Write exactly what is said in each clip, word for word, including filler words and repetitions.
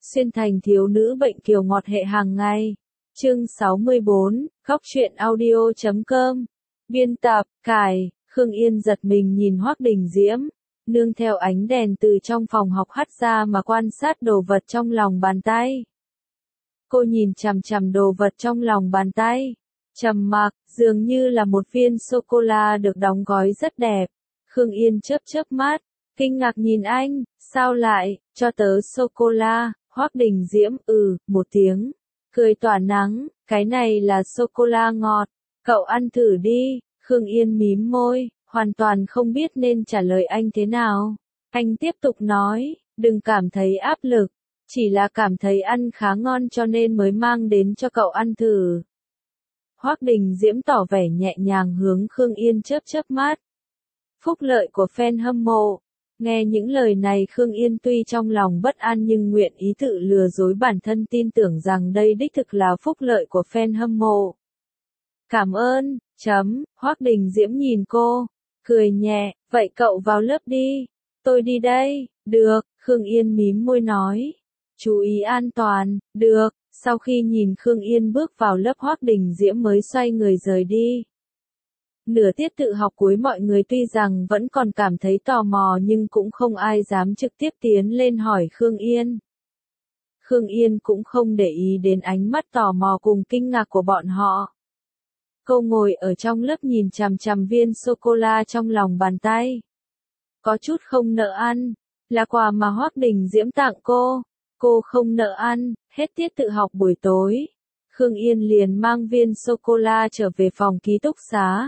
Xuyên thành thiếu nữ bệnh kiều ngọt hệ hàng ngày. Chương sáu mươi bốn, Góc truyện audio chấm com. Biên tập, cài, Khương Yên giật mình nhìn Hoắc Đình Diễm, nương theo ánh đèn từ trong phòng học hắt ra mà quan sát đồ vật trong lòng bàn tay. Cô nhìn chằm chằm đồ vật trong lòng bàn tay, trầm mặc, dường như là một viên sô-cô-la được đóng gói rất đẹp. Khương Yên chớp chớp mắt, kinh ngạc nhìn anh, sao lại, cho tớ sô-cô-la? Hoắc Đình Diễm, ừ, một tiếng, cười tỏa nắng, cái này là sô-cô-la ngọt, cậu ăn thử đi. Khương Yên mím môi, hoàn toàn không biết nên trả lời anh thế nào. Anh tiếp tục nói, đừng cảm thấy áp lực, chỉ là cảm thấy ăn khá ngon cho nên mới mang đến cho cậu ăn thử. Hoắc Đình Diễm tỏ vẻ nhẹ nhàng hướng Khương Yên chớp chớp mắt. Phúc lợi của fan hâm mộ. Nghe những lời này Khương Yên tuy trong lòng bất an nhưng nguyện ý tự lừa dối bản thân tin tưởng rằng đây đích thực là phúc lợi của fan hâm mộ. Cảm ơn, chấm, Hoắc Đình Diễm nhìn cô, cười nhẹ, vậy cậu vào lớp đi, tôi đi đây, được, Khương Yên mím môi nói. Chú ý an toàn, được, sau khi nhìn Khương Yên bước vào lớp Hoắc Đình Diễm mới xoay người rời đi. Nửa tiết tự học cuối mọi người tuy rằng vẫn còn cảm thấy tò mò nhưng cũng không ai dám trực tiếp tiến lên hỏi Khương Yên. Khương Yên cũng không để ý đến ánh mắt tò mò cùng kinh ngạc của bọn họ. Cô ngồi ở trong lớp nhìn chằm chằm viên sô-cô-la trong lòng bàn tay. Có chút không nỡ ăn, là quà mà Hoắc Đình Diễm tặng cô. Cô không nỡ ăn, hết tiết tự học buổi tối. Khương Yên liền mang viên sô-cô-la trở về phòng ký túc xá.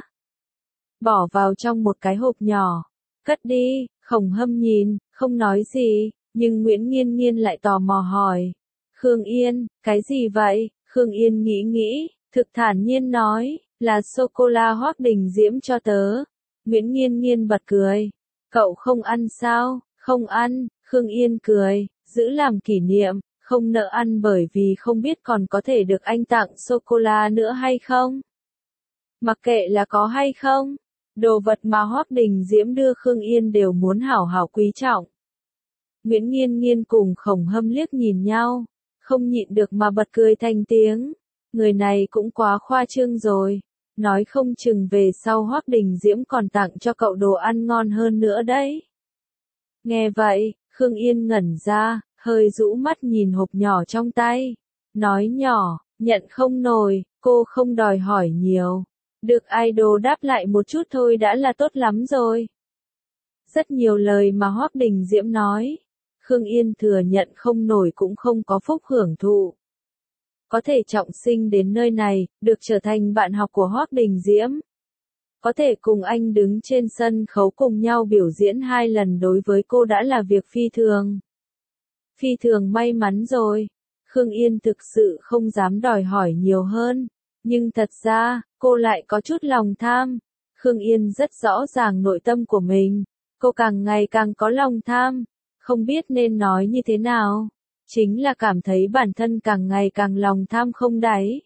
Bỏ vào trong một cái hộp nhỏ, cất đi. Khổng Hâm nhìn, không nói gì, nhưng Nguyễn Nghiên Nghiên lại tò mò hỏi. Khương Yên, cái gì vậy? Khương Yên nghĩ nghĩ, thực thản nhiên nói, là sô-cô-la Hoắc Đình Diễm cho tớ. Nguyễn Nghiên Nghiên bật cười. Cậu không ăn sao? Không ăn, Khương Yên cười, giữ làm kỷ niệm, không nỡ ăn bởi vì không biết còn có thể được anh tặng sô-cô-la nữa hay không. Mặc kệ là có hay không, đồ vật mà Hoắc Đình Diễm đưa Khương Yên đều muốn hảo hảo quý trọng. Nguyễn Nghiên Nghiên cùng Khổng Hâm liếc nhìn nhau, không nhịn được mà bật cười thành tiếng. Người này cũng quá khoa trương rồi, nói không chừng về sau Hoắc Đình Diễm còn tặng cho cậu đồ ăn ngon hơn nữa đấy. Nghe vậy, Khương Yên ngẩn ra, hơi rũ mắt nhìn hộp nhỏ trong tay. Nói nhỏ, nhận không nổi, cô không đòi hỏi nhiều. Được idol đáp lại một chút thôi đã là tốt lắm rồi. Rất nhiều lời mà Hoắc Đình Diễm nói, Khương Yên thừa nhận không nổi cũng không có phúc hưởng thụ. Có thể trọng sinh đến nơi này, được trở thành bạn học của Hoắc Đình Diễm. Có thể cùng anh đứng trên sân khấu cùng nhau biểu diễn hai lần đối với cô đã là việc phi thường. Phi thường may mắn rồi. Khương Yên thực sự không dám đòi hỏi nhiều hơn. Nhưng thật ra, cô lại có chút lòng tham. Khương Yên rất rõ ràng nội tâm của mình. Cô càng ngày càng có lòng tham. Không biết nên nói như thế nào. Chính là cảm thấy bản thân càng ngày càng lòng tham không đáy.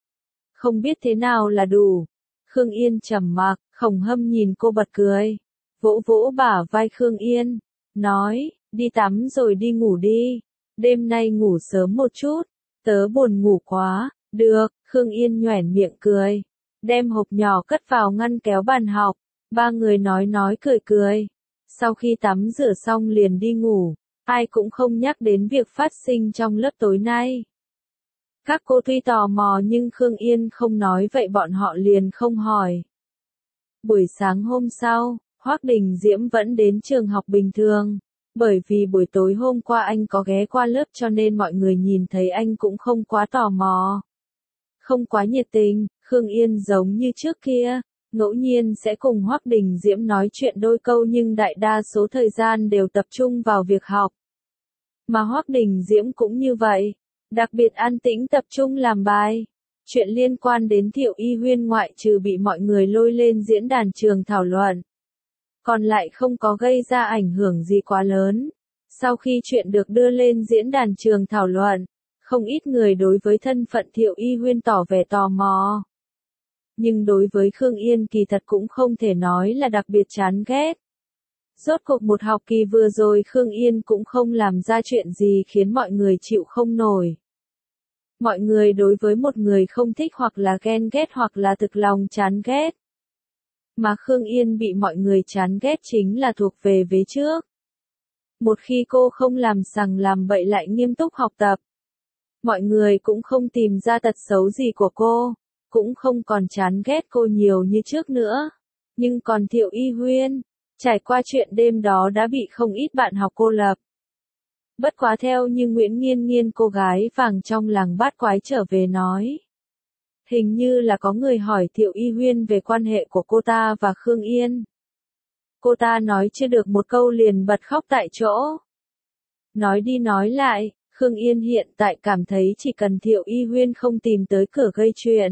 Không biết thế nào là đủ. Khương Yên trầm mặc, Khổng Hâm nhìn cô bật cười. Vỗ vỗ bả vai Khương Yên. Nói, đi tắm rồi đi ngủ đi. Đêm nay ngủ sớm một chút. Tớ buồn ngủ quá. Được, Khương Yên nhoẻn miệng cười. Đem hộp nhỏ cất vào ngăn kéo bàn học. Ba người nói nói cười cười. Sau khi tắm rửa xong liền đi ngủ. Ai cũng không nhắc đến việc phát sinh trong lớp tối nay. Các cô tuy tò mò nhưng Khương Yên không nói vậy bọn họ liền không hỏi. Buổi sáng hôm sau, Hoắc Đình Diễm vẫn đến trường học bình thường. Bởi vì buổi tối hôm qua anh có ghé qua lớp cho nên mọi người nhìn thấy anh cũng không quá tò mò. Không quá nhiệt tình, Khương Yên giống như trước kia, ngẫu nhiên sẽ cùng Hoắc Đình Diễm nói chuyện đôi câu nhưng đại đa số thời gian đều tập trung vào việc học. Mà Hoắc Đình Diễm cũng như vậy, đặc biệt an tĩnh tập trung làm bài. Chuyện liên quan đến Thiệu Y Huyên ngoại trừ bị mọi người lôi lên diễn đàn trường thảo luận, còn lại không có gây ra ảnh hưởng gì quá lớn. Sau khi chuyện được đưa lên diễn đàn trường thảo luận, không ít người đối với thân phận Thiệu Y Huyên tỏ vẻ tò mò. Nhưng đối với Khương Yên kỳ thật cũng không thể nói là đặc biệt chán ghét. Rốt cuộc một học kỳ vừa rồi Khương Yên cũng không làm ra chuyện gì khiến mọi người chịu không nổi. Mọi người đối với một người không thích hoặc là ghen ghét hoặc là thực lòng chán ghét. Mà Khương Yên bị mọi người chán ghét chính là thuộc về vế trước. Một khi cô không làm sằng làm bậy lại nghiêm túc học tập, mọi người cũng không tìm ra tật xấu gì của cô, cũng không còn chán ghét cô nhiều như trước nữa. Nhưng còn Thiệu Y Huyên, trải qua chuyện đêm đó đã bị không ít bạn học cô lập. Bất quá theo như Nguyễn Nghiên Nghiên cô gái vàng trong làng bát quái trở về nói. Hình như là có người hỏi Thiệu Y Huyên về quan hệ của cô ta và Khương Yên. Cô ta nói chưa được một câu liền bật khóc tại chỗ. Nói đi nói lại, Khương Yên hiện tại cảm thấy chỉ cần Thiệu Y Huyên không tìm tới cửa gây chuyện,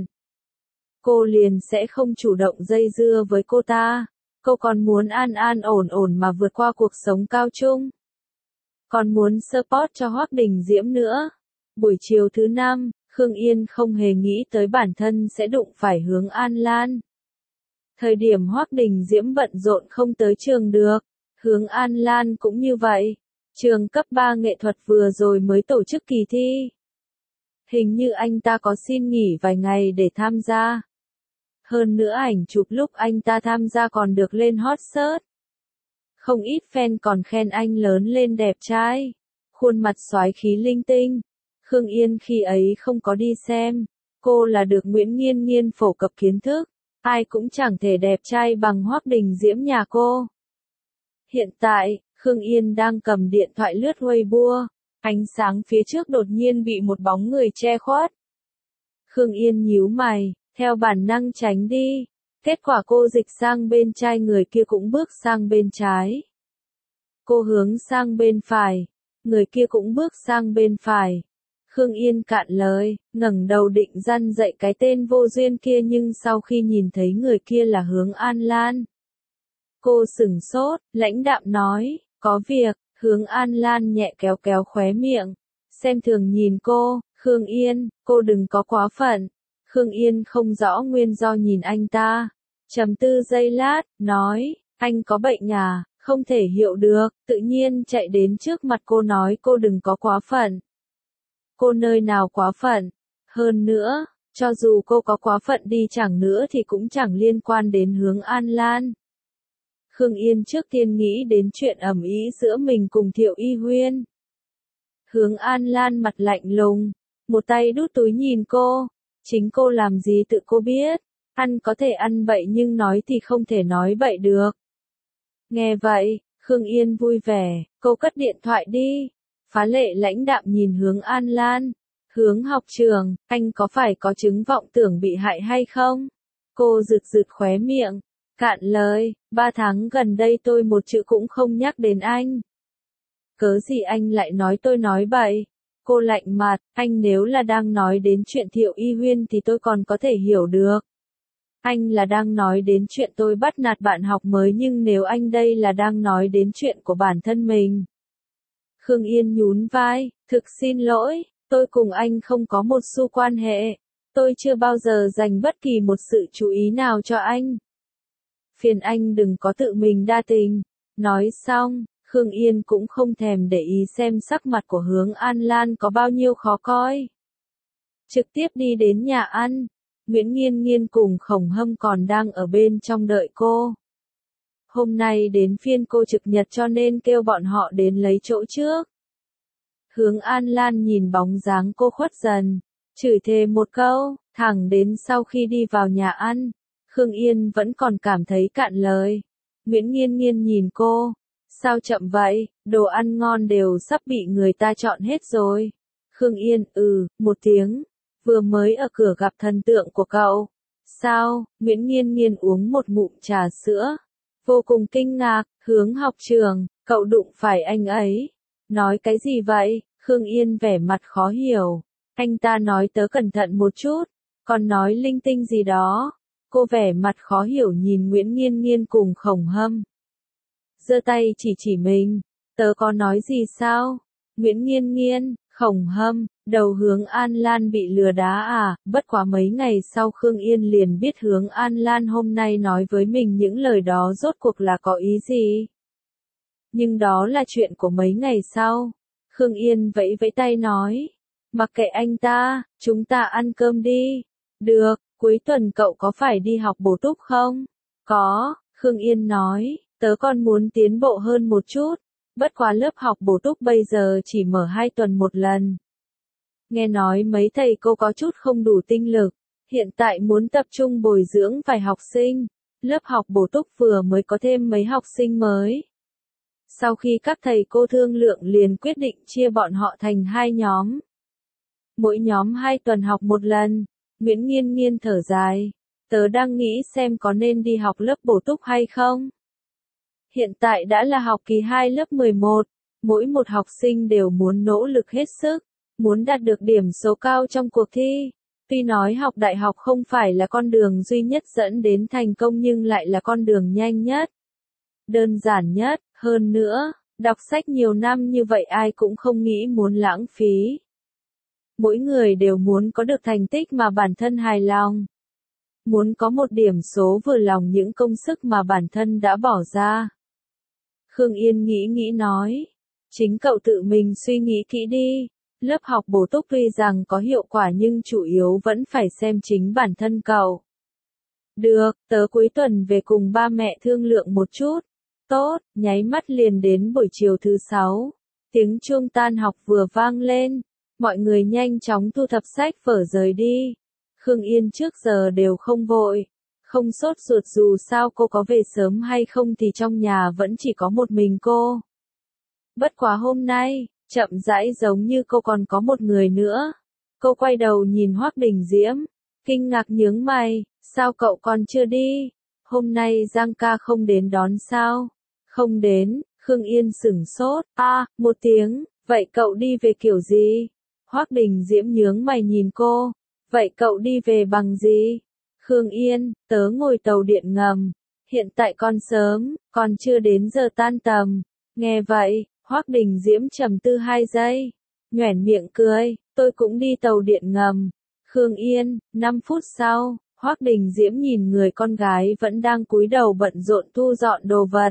cô liền sẽ không chủ động dây dưa với cô ta. Cô còn muốn an an ổn ổn mà vượt qua cuộc sống cao trung. Còn muốn support cho Hoắc Đình Diễm nữa. Buổi chiều thứ năm, Khương Yên không hề nghĩ tới bản thân sẽ đụng phải Hướng An Lan. Thời điểm Hoắc Đình Diễm bận rộn không tới trường được, Hướng An Lan cũng như vậy. Trường cấp ba nghệ thuật vừa rồi mới tổ chức kỳ thi. Hình như anh ta có xin nghỉ vài ngày để tham gia. Hơn nữa ảnh chụp lúc anh ta tham gia còn được lên hot search. Không ít fan còn khen anh lớn lên đẹp trai, khuôn mặt soái khí linh tinh. Khương Yên khi ấy không có đi xem, cô là được Nguyễn Nghiên Nghiên phổ cập kiến thức, ai cũng chẳng thể đẹp trai bằng Hoắc Đình Diễm nhà cô. Hiện tại, Khương Yên đang cầm điện thoại lướt Weibo, ánh sáng phía trước đột nhiên bị một bóng người che khuất. Khương Yên nhíu mày, theo bản năng tránh đi. Kết quả cô dịch sang bên trái, người kia cũng bước sang bên trái. Cô hướng sang bên phải, người kia cũng bước sang bên phải. Khương Yên cạn lời, ngẩng đầu định răn dạy cái tên vô duyên kia nhưng sau khi nhìn thấy người kia là Hướng An Lan. Cô sửng sốt, lãnh đạm nói, có việc. Hướng An Lan nhẹ kéo kéo khóe miệng, xem thường nhìn cô. Khương Yên, cô đừng có quá phận. Khương Yên không rõ nguyên do nhìn anh ta. Trầm tư giây lát, nói, anh có bệnh à, không thể hiểu được, tự nhiên chạy đến trước mặt cô nói cô đừng có quá phận. Cô nơi nào quá phận? Hơn nữa, cho dù cô có quá phận đi chẳng nữa thì cũng chẳng liên quan đến Hướng An Lan. Khương Yên trước tiên nghĩ đến chuyện ầm ĩ giữa mình cùng Thiệu Y Huyên. Hướng An Lan mặt lạnh lùng, một tay đút túi nhìn cô, chính cô làm gì tự cô biết. Ăn có thể ăn bậy nhưng nói thì không thể nói bậy được. Nghe vậy, Khương Yên vui vẻ, cô cất điện thoại đi. Phá lệ lãnh đạm nhìn Hướng An Lan. Hướng học trường, anh có phải có chứng vọng tưởng bị hại hay không? Cô rực rực khóe miệng, cạn lời, ba tháng gần đây tôi một chữ cũng không nhắc đến anh. Cớ gì anh lại nói tôi nói bậy? Cô lạnh mặt, anh nếu là đang nói đến chuyện Thiệu Y Huyên thì tôi còn có thể hiểu được. Anh là đang nói đến chuyện tôi bắt nạt bạn học mới nhưng nếu anh đây là đang nói đến chuyện của bản thân mình. Khương Yên nhún vai, thực xin lỗi, tôi cùng anh không có một xu quan hệ. Tôi chưa bao giờ dành bất kỳ một sự chú ý nào cho anh. Phiền anh đừng có tự mình đa tình. Nói xong, Khương Yên cũng không thèm để ý xem sắc mặt của Hướng An Lan có bao nhiêu khó coi. Trực tiếp đi đến nhà ăn. Nguyễn Nghiên Nghiên cùng Khổng Hâm còn đang ở bên trong đợi cô. Hôm nay đến phiên cô trực nhật cho nên kêu bọn họ đến lấy chỗ trước. Hướng An Lan nhìn bóng dáng cô khuất dần, chửi thề một câu, thẳng đến sau khi đi vào nhà ăn. Khương Yên vẫn còn cảm thấy cạn lời. Nguyễn Nghiên Nghiên nhìn cô, sao chậm vậy, đồ ăn ngon đều sắp bị người ta chọn hết rồi. Khương Yên, ừ, một tiếng. Vừa mới ở cửa gặp thần tượng của cậu. Sao? Nguyễn Nghiên Nghiên uống một ngụm trà sữa. Vô cùng kinh ngạc, Hướng học trường, cậu đụng phải anh ấy. Nói cái gì vậy? Khương Yên vẻ mặt khó hiểu. Anh ta nói tớ cẩn thận một chút, còn nói linh tinh gì đó. Cô vẻ mặt khó hiểu nhìn Nguyễn Nghiên Nghiên cùng Khổng Hâm. Giơ tay chỉ chỉ mình, tớ có nói gì sao? Nguyễn Nghiên Nghiên, Khổng Hâm, đầu Hướng An Lan bị lừa đá à? Bất quá mấy ngày sau Khương Yên liền biết Hướng An Lan hôm nay nói với mình những lời đó rốt cuộc là có ý gì. Nhưng đó là chuyện của mấy ngày sau. Khương Yên vẫy vẫy tay nói. Mặc kệ anh ta, chúng ta ăn cơm đi. Được, cuối tuần cậu có phải đi học bổ túc không? Có, Khương Yên nói, tớ còn muốn tiến bộ hơn một chút. Bất quá lớp học bổ túc bây giờ chỉ mở hai tuần một lần. Nghe nói mấy thầy cô có chút không đủ tinh lực, hiện tại muốn tập trung bồi dưỡng vài học sinh. Lớp học bổ túc vừa mới có thêm mấy học sinh mới. Sau khi các thầy cô thương lượng liền quyết định chia bọn họ thành hai nhóm. Mỗi nhóm hai tuần học một lần. Nguyễn Nghiên Nghiên thở dài. Tớ đang nghĩ xem có nên đi học lớp bổ túc hay không. Hiện tại đã là học kỳ hai lớp mười một. Mỗi một học sinh đều muốn nỗ lực hết sức. Muốn đạt được điểm số cao trong cuộc thi. Tuy nói học đại học không phải là con đường duy nhất dẫn đến thành công nhưng lại là con đường nhanh nhất. Đơn giản nhất, hơn nữa, đọc sách nhiều năm như vậy ai cũng không nghĩ muốn lãng phí. Mỗi người đều muốn có được thành tích mà bản thân hài lòng. Muốn có một điểm số vừa lòng những công sức mà bản thân đã bỏ ra. Khương Yên nghĩ nghĩ nói. Chính cậu tự mình suy nghĩ kỹ đi. Lớp học bổ túc tuy rằng có hiệu quả nhưng chủ yếu vẫn phải xem chính bản thân cậu. Được, tớ cuối tuần về cùng ba mẹ thương lượng một chút. Tốt, nháy mắt liền đến buổi chiều thứ sáu. Tiếng chuông tan học vừa vang lên. Mọi người nhanh chóng thu thập sách vở rời đi. Khương Yên trước giờ đều không vội. Không sốt ruột dù sao cô có về sớm hay không thì trong nhà vẫn chỉ có một mình cô. Bất quá hôm nay, chậm rãi giống như cô còn có một người nữa. Cô quay đầu nhìn Hoắc Đình Diễm. Kinh ngạc nhướng mày. Sao cậu còn chưa đi? Hôm nay Giang ca không đến đón sao? Không đến, Khương Yên sửng sốt. A, à, một tiếng, vậy cậu đi về kiểu gì? Hoắc Đình Diễm nhướng mày nhìn cô. Vậy cậu đi về bằng gì? Khương Yên, tớ ngồi tàu điện ngầm. Hiện tại còn sớm, còn chưa đến giờ tan tầm. Nghe vậy, Hoắc Đình Diễm trầm tư hai giây. Nhoẻn miệng cười, tôi cũng đi tàu điện ngầm. Khương Yên, năm phút sau, Hoắc Đình Diễm nhìn người con gái vẫn đang cúi đầu bận rộn thu dọn đồ vật.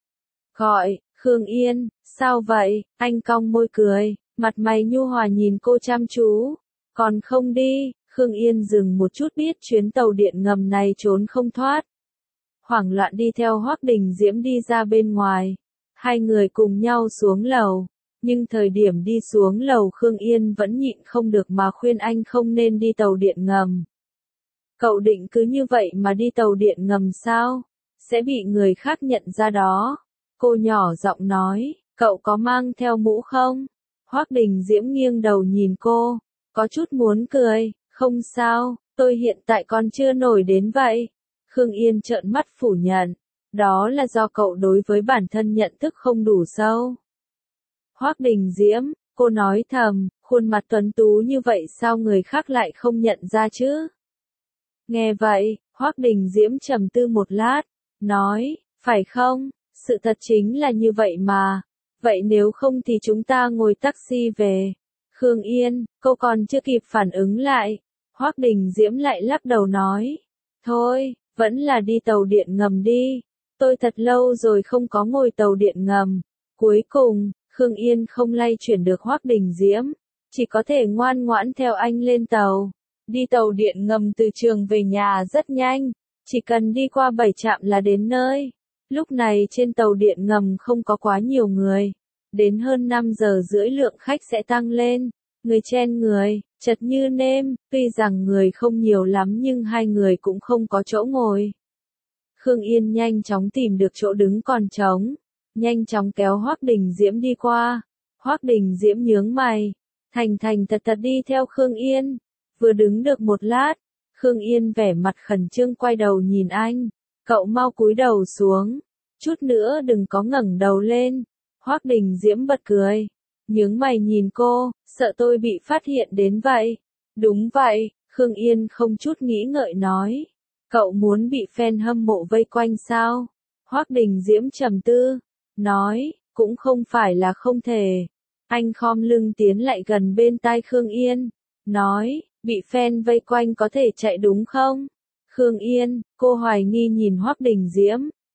Gọi, Khương Yên, sao vậy? Anh cong môi cười, mặt mày nhu hòa nhìn cô chăm chú. Còn không đi, Khương Yên dừng một chút biết chuyến tàu điện ngầm này trốn không thoát. Hoảng loạn đi theo Hoắc Đình Diễm đi ra bên ngoài. Hai người cùng nhau xuống lầu. Nhưng thời điểm đi xuống lầu Khương Yên vẫn nhịn không được mà khuyên anh không nên đi tàu điện ngầm. Cậu định cứ như vậy mà đi tàu điện ngầm sao? Sẽ bị người khác nhận ra đó. Cô nhỏ giọng nói, cậu có mang theo mũ không? Hoắc Đình Diễm nghiêng đầu nhìn cô, có chút muốn cười, không sao, tôi hiện tại còn chưa nổi đến vậy. Khương Yên trợn mắt phủ nhận, đó là do cậu đối với bản thân nhận thức không đủ sâu. Hoắc Đình Diễm, cô nói thầm, khuôn mặt tuấn tú như vậy sao người khác lại không nhận ra chứ? Nghe vậy, Hoắc Đình Diễm trầm tư một lát, nói, phải không? Sự thật chính là như vậy mà. Vậy nếu không thì chúng ta ngồi taxi về. Khương Yên, cô còn chưa kịp phản ứng lại. Hoắc Đình Diễm lại lắc đầu nói. Thôi, vẫn là đi tàu điện ngầm đi. Tôi thật lâu rồi không có ngồi tàu điện ngầm. Cuối cùng, Khương Yên không lay chuyển được Hoắc Đình Diễm. Chỉ có thể ngoan ngoãn theo anh lên tàu. Đi tàu điện ngầm từ trường về nhà rất nhanh. Chỉ cần đi qua bảy trạm là đến nơi. Lúc này trên tàu điện ngầm không có quá nhiều người. Đến hơn năm giờ rưỡi lượng khách sẽ tăng lên. Người chen người, chật như nêm, tuy rằng người không nhiều lắm nhưng hai người cũng không có chỗ ngồi. Khương Yên nhanh chóng tìm được chỗ đứng còn trống. Nhanh chóng kéo Hoắc Đình Diễm đi qua. Hoắc Đình Diễm nhướng mày. Thành thành thật thật đi theo Khương Yên. Vừa đứng được một lát, Khương Yên vẻ mặt khẩn trương quay đầu nhìn anh. Cậu mau cúi đầu xuống. Chút nữa đừng có ngẩng đầu lên. Hoắc Đình Diễm bật cười. Nhướng mày nhìn cô, sợ tôi bị phát hiện đến vậy. Đúng vậy, Khương Yên không chút nghĩ ngợi nói. Cậu muốn bị fan hâm mộ vây quanh sao? Hoắc Đình Diễm trầm tư. Nói, cũng không phải là không thể. Anh khom lưng tiến lại gần bên tai Khương Yên. Nói, bị fan vây quanh có thể chạy đúng không? Khương Yên, cô hoài nghi nhìn Hoắc Đình Diễm.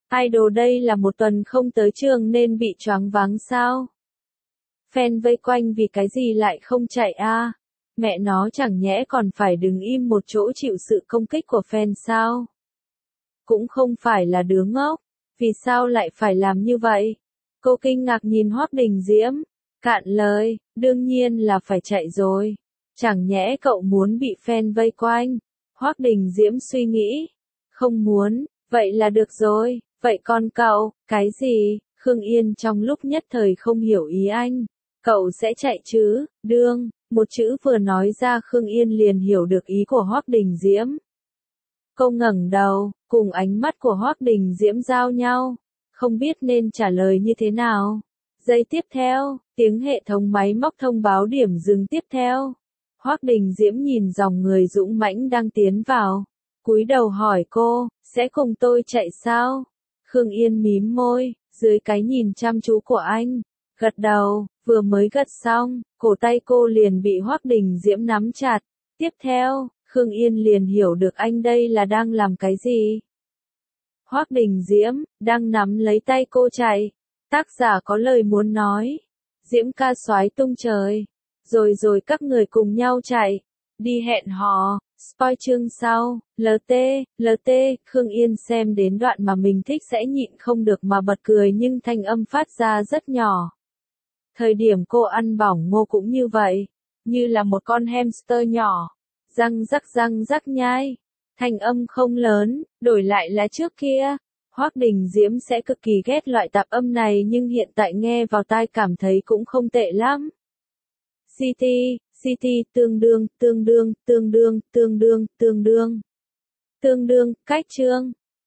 Idol đây là một tuần không tới trường nên bị choáng váng sao? Fan vây quanh vì cái gì lại không chạy a? Mẹ nó chẳng nhẽ còn phải đứng im một chỗ chịu sự công kích của fan sao? Cũng không phải là đứa ngốc, vì sao lại phải làm như vậy? Cô kinh ngạc nhìn Hoắc Đình Diễm, cạn lời, đương nhiên là phải chạy rồi. Chẳng nhẽ cậu muốn bị fan vây quanh? Hoắc Đình Diễm suy nghĩ, không muốn, vậy là được rồi, vậy còn cậu, cái gì? Khương Yên trong lúc nhất thời không hiểu ý anh. Cậu sẽ chạy chứ? Đương, một chữ vừa nói ra Khương Yên liền hiểu được ý của Hoắc Đình Diễm. Cô ngẩng đầu, cùng ánh mắt của Hoắc Đình Diễm giao nhau, không biết nên trả lời như thế nào. Giây tiếp theo, tiếng hệ thống máy móc thông báo điểm dừng tiếp theo. Hoắc Đình Diễm nhìn dòng người dũng mãnh đang tiến vào, cúi đầu hỏi cô, sẽ cùng tôi chạy sao? Khương Yên mím môi, dưới cái nhìn chăm chú của anh, gật đầu, vừa mới gật xong, cổ tay cô liền bị Hoắc Đình Diễm nắm chặt. Tiếp theo, Khương Yên liền hiểu được anh đây là đang làm cái gì. Hoắc Đình Diễm, đang nắm lấy tay cô chạy. Tác giả có lời muốn nói. Diễm ca soái tung trời. Rồi rồi các người cùng nhau chạy. Đi hẹn hò. Spoil chương sau. lờ tê, lờ tê, Khương Yên xem đến đoạn mà mình thích sẽ nhịn không được mà bật cười nhưng thanh âm phát ra rất nhỏ. Thời điểm cô ăn bỏng ngô cũng như vậy. Như là một con hamster nhỏ. Răng rắc răng rắc nhai. Thanh âm không lớn, đổi lại là trước kia. Hoắc Đình Diễm sẽ cực kỳ ghét loại tạp âm này nhưng hiện tại nghe vào tai cảm thấy cũng không tệ lắm. City, City, tương đương, tương đương, tương đương, tương đương, tương đương. Tương đương, cách chương.